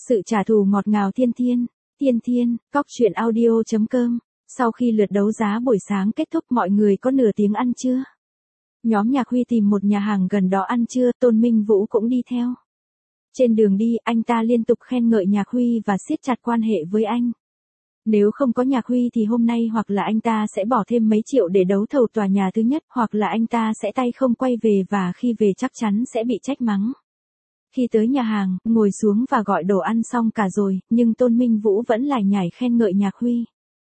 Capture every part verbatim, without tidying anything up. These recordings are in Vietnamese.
Sự trả thù ngọt ngào thiên thiên, thiên thiên, cóc truyện audio chấm com. Sau khi lượt đấu giá buổi sáng kết thúc mọi người có nửa tiếng ăn trưa. Nhóm Nhạc Huy tìm một nhà hàng gần đó ăn trưa, Tôn Minh Vũ cũng đi theo. Trên đường đi, anh ta liên tục khen ngợi Nhạc Huy và siết chặt quan hệ với anh. Nếu không có Nhạc Huy thì hôm nay hoặc là anh ta sẽ bỏ thêm mấy triệu để đấu thầu tòa nhà thứ nhất, hoặc là anh ta sẽ tay không quay về và khi về chắc chắn sẽ bị trách mắng. Khi tới nhà hàng, ngồi xuống và gọi đồ ăn xong cả rồi, nhưng Tôn Minh Vũ vẫn lải nhải khen ngợi Nhạc Huy.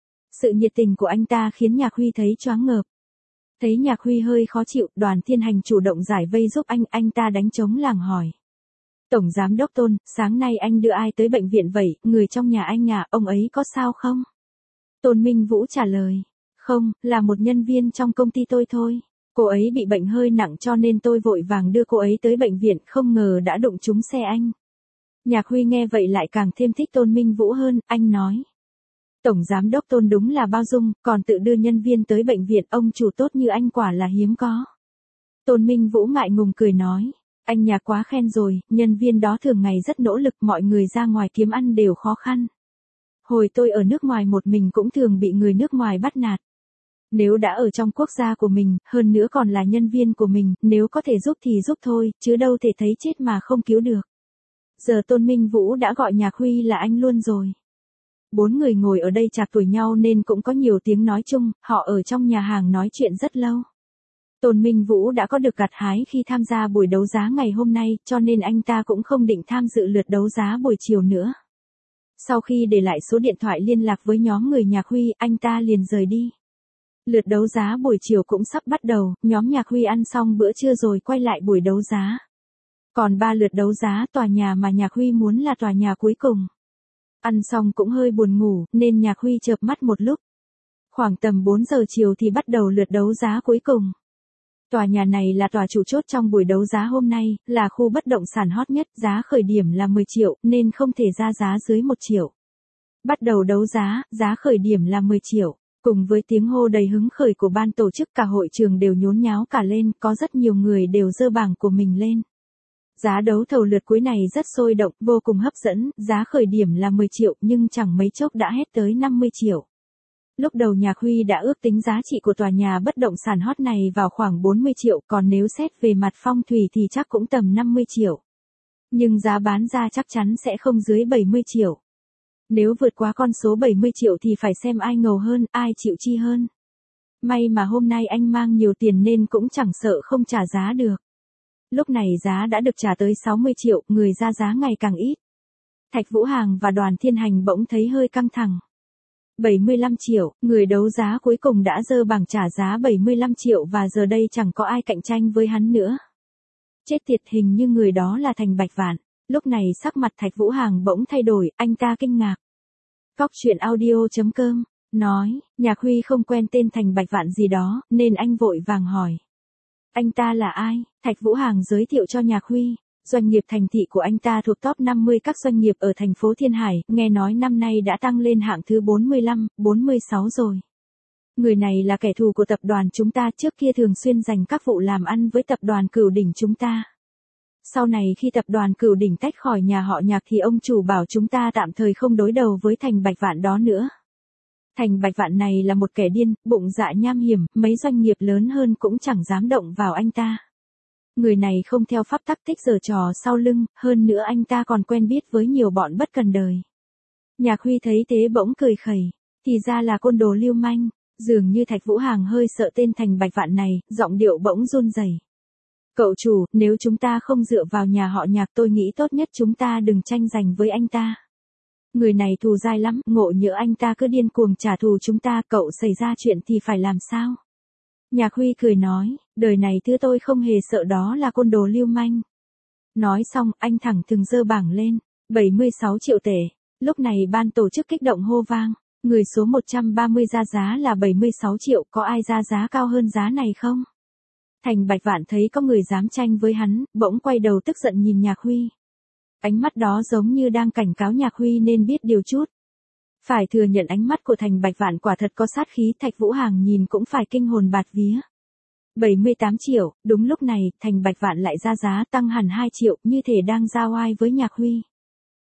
Sự nhiệt tình của anh ta khiến Nhạc Huy thấy choáng ngợp. Thấy Nhạc Huy hơi khó chịu, Đoàn Thiên Hành chủ động giải vây giúp anh, anh ta đánh trống lảng hỏi. Tổng Giám Đốc Tôn, sáng nay anh đưa ai tới bệnh viện vậy, người trong nhà anh à, ông ấy có sao không? Tôn Minh Vũ trả lời. Không, là một nhân viên trong công ty tôi thôi. Cô ấy bị bệnh hơi nặng cho nên tôi vội vàng đưa cô ấy tới bệnh viện, không ngờ đã đụng trúng xe anh. Nhạc Huy nghe vậy lại càng thêm thích Tôn Minh Vũ hơn, anh nói. Tổng Giám Đốc Tôn đúng là bao dung, còn tự đưa nhân viên tới bệnh viện, ông chủ tốt như anh quả là hiếm có. Tôn Minh Vũ ngại ngùng cười nói. Anh Nhạc quá khen rồi, nhân viên đó thường ngày rất nỗ lực, mọi người ra ngoài kiếm ăn đều khó khăn. Hồi tôi ở nước ngoài một mình cũng thường bị người nước ngoài bắt nạt. Nếu đã ở trong quốc gia của mình, hơn nữa còn là nhân viên của mình, nếu có thể giúp thì giúp thôi, chứ đâu thể thấy chết mà không cứu được. Giờ Tôn Minh Vũ đã gọi Nhạc Huy là anh luôn rồi. Bốn người ngồi ở đây chạc tuổi nhau nên cũng có nhiều tiếng nói chung, họ ở trong nhà hàng nói chuyện rất lâu. Tôn Minh Vũ đã có được gặt hái khi tham gia buổi đấu giá ngày hôm nay, cho nên anh ta cũng không định tham dự lượt đấu giá buổi chiều nữa. Sau khi để lại số điện thoại liên lạc với nhóm người Nhạc Huy, anh ta liền rời đi. Lượt đấu giá buổi chiều cũng sắp bắt đầu, nhóm Nhạc Huy ăn xong bữa trưa rồi quay lại buổi đấu giá. Còn ba lượt đấu giá, tòa nhà mà Nhạc Huy muốn là tòa nhà cuối cùng. Ăn xong cũng hơi buồn ngủ, nên Nhạc Huy chợp mắt một lúc. Khoảng tầm bốn giờ chiều thì bắt đầu lượt đấu giá cuối cùng. Tòa nhà này là tòa trụ chốt trong buổi đấu giá hôm nay, là khu bất động sản hot nhất, giá khởi điểm là mười triệu, nên không thể ra giá dưới một triệu. Bắt đầu đấu giá, giá khởi điểm là mười triệu. Cùng với tiếng hô đầy hứng khởi của ban tổ chức, cả hội trường đều nhốn nháo cả lên, có rất nhiều người đều giơ bảng của mình lên. Giá đấu thầu lượt cuối này rất sôi động, vô cùng hấp dẫn, giá khởi điểm là mười triệu nhưng chẳng mấy chốc đã hết tới năm mươi triệu. Lúc đầu Nhạc Huy đã ước tính giá trị của tòa nhà bất động sản hot này vào khoảng bốn mươi triệu, còn nếu xét về mặt phong thủy thì chắc cũng tầm năm mươi triệu. Nhưng giá bán ra chắc chắn sẽ không dưới bảy mươi triệu. Nếu vượt quá con số bảy mươi triệu thì phải xem ai ngầu hơn, ai chịu chi hơn. May mà hôm nay anh mang nhiều tiền nên cũng chẳng sợ không trả giá được. Lúc này giá đã được trả tới sáu mươi triệu, người ra giá ngày càng ít. Thạch Vũ Hàng và Đoàn Thiên Hành bỗng thấy hơi căng thẳng. bảy mươi lăm triệu, người đấu giá cuối cùng đã giơ bảng trả giá bảy mươi lăm triệu và giờ đây chẳng có ai cạnh tranh với hắn nữa. Chết tiệt, hình như người đó là Thành Bạch Vạn. Lúc này sắc mặt Thạch Vũ Hàng bỗng thay đổi, anh ta kinh ngạc. Cóc truyện audio chấm com, nói, Nhạc Huy không quen tên Thành Bạch Vạn gì đó, nên anh vội vàng hỏi. Anh ta là ai? Thạch Vũ Hàng giới thiệu cho Nhạc Huy. Doanh nghiệp thành thị của anh ta thuộc top năm mươi các doanh nghiệp ở thành phố Thiên Hải, nghe nói năm nay đã tăng lên hạng thứ bốn mươi lăm, bốn mươi sáu rồi. Người này là kẻ thù của tập đoàn chúng ta, trước kia thường xuyên dành các vụ làm ăn với tập đoàn Cửu Đỉnh chúng ta. Sau này khi tập đoàn Cửu Đỉnh tách khỏi nhà họ Nhạc thì ông chủ bảo chúng ta tạm thời không đối đầu với Thành Bạch Vạn đó nữa. Thành Bạch Vạn này là một kẻ điên, bụng dạ nham hiểm, mấy doanh nghiệp lớn hơn cũng chẳng dám động vào anh ta. Người này không theo pháp tắc, thích giở trò sau lưng, hơn nữa anh ta còn quen biết với nhiều bọn bất cần đời. Nhạc Huy thấy thế bỗng cười khẩy, thì ra là côn đồ lưu manh, dường như Thạch Vũ Hàng hơi sợ tên Thành Bạch Vạn này, giọng điệu bỗng run rẩy. Cậu chủ, nếu chúng ta không dựa vào nhà họ Nhạc tôi nghĩ tốt nhất chúng ta đừng tranh giành với anh ta. Người này thù dai lắm, ngộ nhỡ anh ta cứ điên cuồng trả thù chúng ta, cậu xảy ra chuyện thì phải làm sao? Nhạc Huy cười nói, đời này thứ tôi không hề sợ đó là côn đồ lưu manh. Nói xong, anh thẳng thừng giơ bảng lên, bảy mươi sáu triệu tệ. Lúc này ban tổ chức kích động hô vang, người số một trăm ba mươi ra giá là bảy mươi sáu triệu, có ai ra giá cao hơn giá này không? Thành Bạch Vạn thấy có người dám tranh với hắn, bỗng quay đầu tức giận nhìn Nhạc Huy. Ánh mắt đó giống như đang cảnh cáo Nhạc Huy nên biết điều chút. Phải thừa nhận ánh mắt của Thành Bạch Vạn quả thật có sát khí, Thạch Vũ Hàng nhìn cũng phải kinh hồn bạt vía. bảy mươi tám triệu, đúng lúc này, Thành Bạch Vạn lại ra giá tăng hẳn hai triệu, như thể đang giao oai với Nhạc Huy.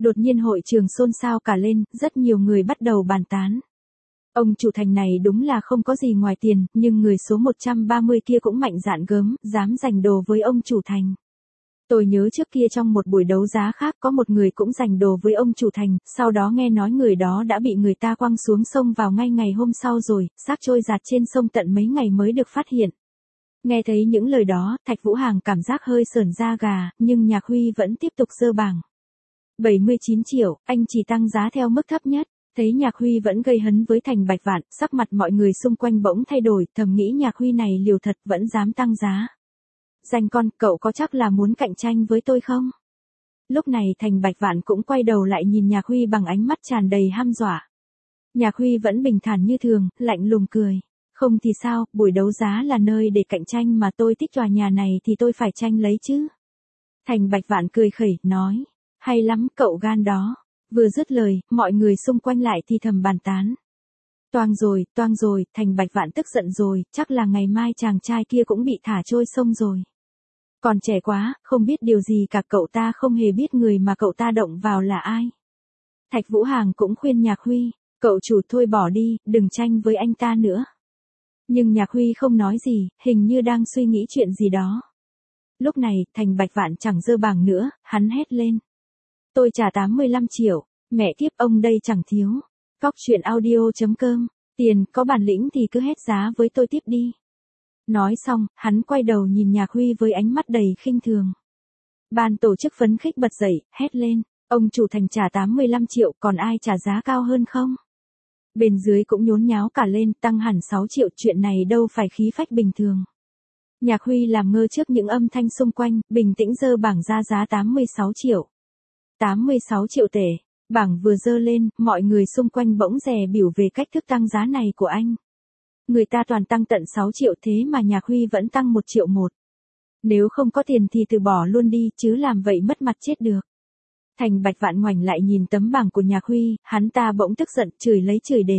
Đột nhiên hội trường xôn xao cả lên, rất nhiều người bắt đầu bàn tán. Ông chủ Thành này đúng là không có gì ngoài tiền, nhưng người số một trăm ba mươi kia cũng mạnh dạn gớm, dám giành đồ với ông chủ Thành. Tôi nhớ trước kia trong một buổi đấu giá khác có một người cũng giành đồ với ông chủ Thành, sau đó nghe nói người đó đã bị người ta quăng xuống sông vào ngay ngày hôm sau rồi, xác trôi giạt trên sông tận mấy ngày mới được phát hiện. Nghe thấy những lời đó, Thạch Vũ Hàng cảm giác hơi sởn da gà, nhưng Nhạc Huy vẫn tiếp tục giơ bảng. bảy mươi chín triệu, anh chỉ tăng giá theo mức thấp nhất. Thấy Nhạc Huy vẫn gây hấn với Thành Bạch Vạn, sắc mặt mọi người xung quanh bỗng thay đổi, thầm nghĩ Nhạc Huy này liều thật vẫn dám tăng giá. Danh con, cậu có chắc là muốn cạnh tranh với tôi không? Lúc này Thành Bạch Vạn cũng quay đầu lại nhìn Nhạc Huy bằng ánh mắt tràn đầy hăm dọa. Nhạc Huy vẫn bình thản như thường, lạnh lùng cười. Không thì sao, buổi đấu giá là nơi để cạnh tranh mà tôi thích tòa nhà này thì tôi phải tranh lấy chứ. Thành Bạch Vạn cười khẩy, nói. Hay lắm, cậu gan đó. Vừa dứt lời, mọi người xung quanh lại thì thầm bàn tán. Toang rồi, toang rồi, Thành Bạch Vạn tức giận rồi, chắc là ngày mai chàng trai kia cũng bị thả trôi sông rồi. Còn trẻ quá, không biết điều gì cả, cậu ta không hề biết người mà cậu ta động vào là ai. Thạch Vũ Hàng cũng khuyên Nhạc Huy, cậu chủ thôi bỏ đi, đừng tranh với anh ta nữa. Nhưng Nhạc Huy không nói gì, hình như đang suy nghĩ chuyện gì đó. Lúc này, Thành Bạch Vạn chẳng giơ bảng nữa, hắn hét lên. Tôi trả tám mươi lăm triệu, mẹ kiếp ông đây chẳng thiếu. Cóc truyện audio chấm com, tiền, có bản lĩnh thì cứ hét giá với tôi tiếp đi. Nói xong, hắn quay đầu nhìn Nhạc Huy với ánh mắt đầy khinh thường. Ban tổ chức phấn khích bật dậy, hét lên, ông chủ Thành trả tám mươi lăm triệu, còn ai trả giá cao hơn không? Bên dưới cũng nhốn nháo cả lên, tăng hẳn sáu triệu, chuyện này đâu phải khí phách bình thường. Nhạc Huy làm ngơ trước những âm thanh xung quanh, bình tĩnh giơ bảng ra giá tám mươi sáu triệu. tám mươi sáu triệu tệ, bảng vừa dơ lên, mọi người xung quanh bỗng dè biểu về cách thức tăng giá này của anh. Người ta toàn tăng tận sáu triệu thế mà Nhạc Huy vẫn tăng một triệu một. Nếu không có tiền thì từ bỏ luôn đi, chứ làm vậy mất mặt chết được. Thành Bạch Vạn ngoảnh lại nhìn tấm bảng của Nhạc Huy, hắn ta bỗng tức giận, chửi lấy chửi để.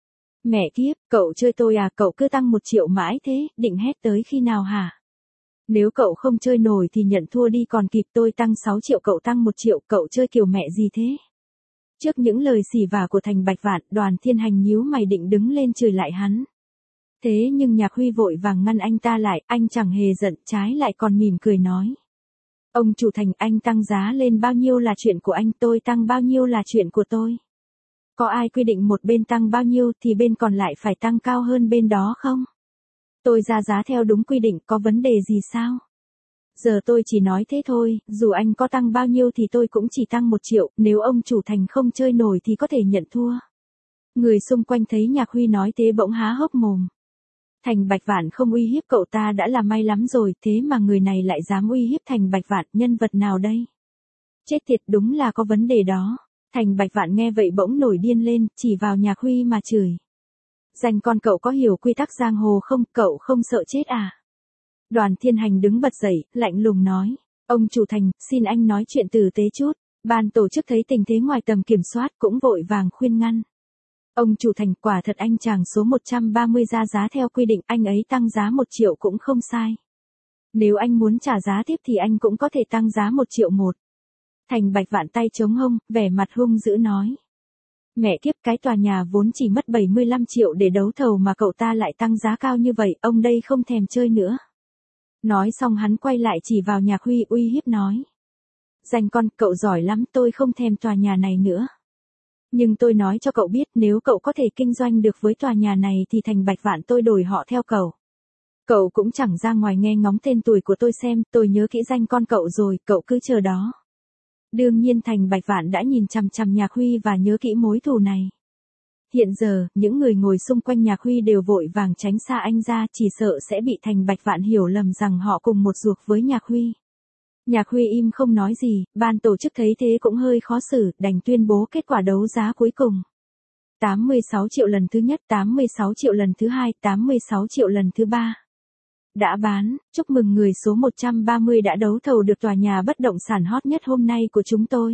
Mẹ kiếp, cậu chơi tôi à, cậu cứ tăng một triệu mãi thế, định hét tới khi nào hả? Nếu cậu không chơi nổi thì nhận thua đi, còn kịp, tôi tăng sáu triệu cậu tăng một triệu, cậu chơi kiểu mẹ gì thế? Trước những lời xỉ vả của Thành Bạch Vạn, Đoàn Thiên Hành nhíu mày định đứng lên chửi lại hắn. Thế nhưng Nhạc Huy vội vàng ngăn anh ta lại, anh chẳng hề giận, trái lại còn mỉm cười nói. Ông chủ Thành, anh tăng giá lên bao nhiêu là chuyện của anh, tôi tăng bao nhiêu là chuyện của tôi. Có ai quy định một bên tăng bao nhiêu thì bên còn lại phải tăng cao hơn bên đó không? Tôi ra giá theo đúng quy định, có vấn đề gì sao? Giờ tôi chỉ nói thế thôi, dù anh có tăng bao nhiêu thì tôi cũng chỉ tăng một triệu, nếu ông chủ Thành không chơi nổi thì có thể nhận thua. Người xung quanh thấy Nhạc Huy nói thế bỗng há hốc mồm. Thành Bạch Vạn không uy hiếp cậu ta đã là may lắm rồi, thế mà người này lại dám uy hiếp Thành Bạch Vạn, nhân vật nào đây? Chết tiệt, đúng là có vấn đề đó. Thành Bạch Vạn nghe vậy bỗng nổi điên lên, chỉ vào Nhạc Huy mà chửi. Danh con, cậu có hiểu quy tắc giang hồ không, cậu không sợ chết à? Đoàn Thiên Hành đứng bật dậy, lạnh lùng nói. Ông chủ Thành, xin anh nói chuyện tử tế chút. Ban tổ chức thấy tình thế ngoài tầm kiểm soát cũng vội vàng khuyên ngăn. Ông chủ Thành, quả thật anh chàng số một trăm ba mươi ra giá theo quy định, anh ấy tăng giá một triệu cũng không sai. Nếu anh muốn trả giá tiếp thì anh cũng có thể tăng giá một triệu một. Thành Bạch Vạn tay chống hông, vẻ mặt hung dữ nói. Mẹ kiếp, cái tòa nhà vốn chỉ mất bảy mươi lăm triệu để đấu thầu mà cậu ta lại tăng giá cao như vậy, ông đây không thèm chơi nữa. Nói xong hắn quay lại chỉ vào Nhạc Huy uy hiếp nói. Danh con, cậu giỏi lắm, tôi không thèm tòa nhà này nữa. Nhưng tôi nói cho cậu biết, nếu cậu có thể kinh doanh được với tòa nhà này thì Thành Bạch Vạn tôi đổi họ theo cậu. Cậu cũng chẳng ra ngoài nghe ngóng tên tuổi của tôi xem, tôi nhớ kỹ danh con cậu rồi, cậu cứ chờ đó. Đương nhiên Thành Bạch Vạn đã nhìn chằm chằm Nhạc Huy và nhớ kỹ mối thù này. Hiện giờ, những người ngồi xung quanh Nhạc Huy đều vội vàng tránh xa anh ra, chỉ sợ sẽ bị Thành Bạch Vạn hiểu lầm rằng họ cùng một ruột với Nhạc Huy. Nhạc Huy im không nói gì, ban tổ chức thấy thế cũng hơi khó xử, đành tuyên bố kết quả đấu giá cuối cùng. tám mươi sáu triệu lần thứ nhất, tám mươi sáu triệu lần thứ hai, tám mươi sáu triệu lần thứ ba. Đã bán, chúc mừng người số một trăm ba mươi đã đấu thầu được tòa nhà bất động sản hot nhất hôm nay của chúng tôi.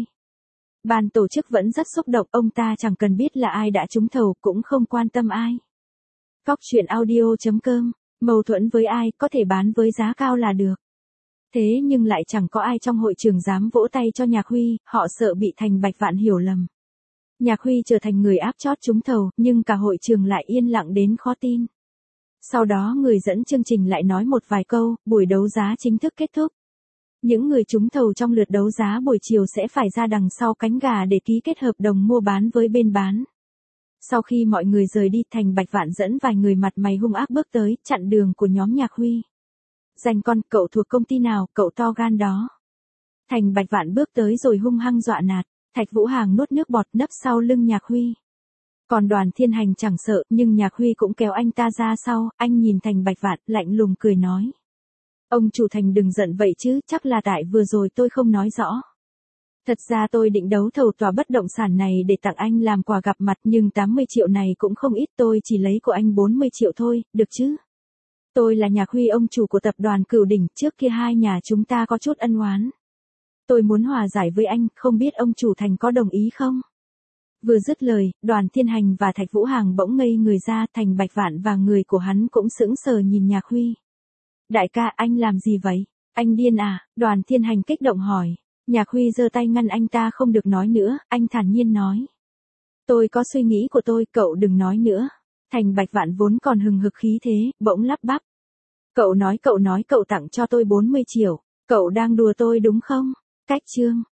Ban tổ chức vẫn rất xúc động, ông ta chẳng cần biết là ai đã trúng thầu, cũng không quan tâm ai. Cóc truyện audio chấm com, mâu thuẫn với ai, có thể bán với giá cao là được. Thế nhưng lại chẳng có ai trong hội trường dám vỗ tay cho Nhạc Huy, họ sợ bị Thành Bạch Vạn hiểu lầm. Nhạc Huy trở thành người áp chót trúng thầu, nhưng cả hội trường lại yên lặng đến khó tin. Sau đó người dẫn chương trình lại nói một vài câu, buổi đấu giá chính thức kết thúc. Những người trúng thầu trong lượt đấu giá buổi chiều sẽ phải ra đằng sau cánh gà để ký kết hợp đồng mua bán với bên bán. Sau khi mọi người rời đi, Thành Bạch Vạn dẫn vài người mặt mày hung ác bước tới, chặn đường của nhóm Nhạc Huy. Danh con, cậu thuộc công ty nào, cậu to gan đó. Thành Bạch Vạn bước tới rồi hung hăng dọa nạt. Thạch Vũ Hàng nuốt nước bọt nấp sau lưng Nhạc Huy. Còn Đoàn Thiên Hành chẳng sợ, nhưng Nhạc Huy cũng kéo anh ta ra sau, anh nhìn Thành Bạch Vạn, lạnh lùng cười nói. Ông chủ Thành đừng giận vậy chứ, chắc là tại vừa rồi tôi không nói rõ. Thật ra tôi định đấu thầu tòa bất động sản này để tặng anh làm quà gặp mặt, nhưng tám mươi triệu này cũng không ít, tôi chỉ lấy của anh bốn mươi triệu thôi, được chứ? Tôi là Nhạc Huy, ông chủ của tập đoàn Cửu Đỉnh, trước kia hai nhà chúng ta có chút ân oán. Tôi muốn hòa giải với anh, không biết ông chủ Thành có đồng ý không? Vừa dứt lời, Đoàn Thiên Hành và Thạch Vũ Hàng bỗng ngây người ra, Thành Bạch Vạn và người của hắn cũng sững sờ nhìn Nhạc Huy. Đại ca, anh làm gì vậy? Anh điên à? Đoàn Thiên Hành kích động hỏi. Nhạc Huy giơ tay ngăn anh ta không được nói nữa, anh thản nhiên nói. Tôi có suy nghĩ của tôi, cậu đừng nói nữa. Thành Bạch Vạn vốn còn hừng hực khí thế, bỗng lắp bắp. Cậu nói cậu nói cậu tặng cho tôi bốn mươi triệu, cậu đang đùa tôi đúng không? Cách chương.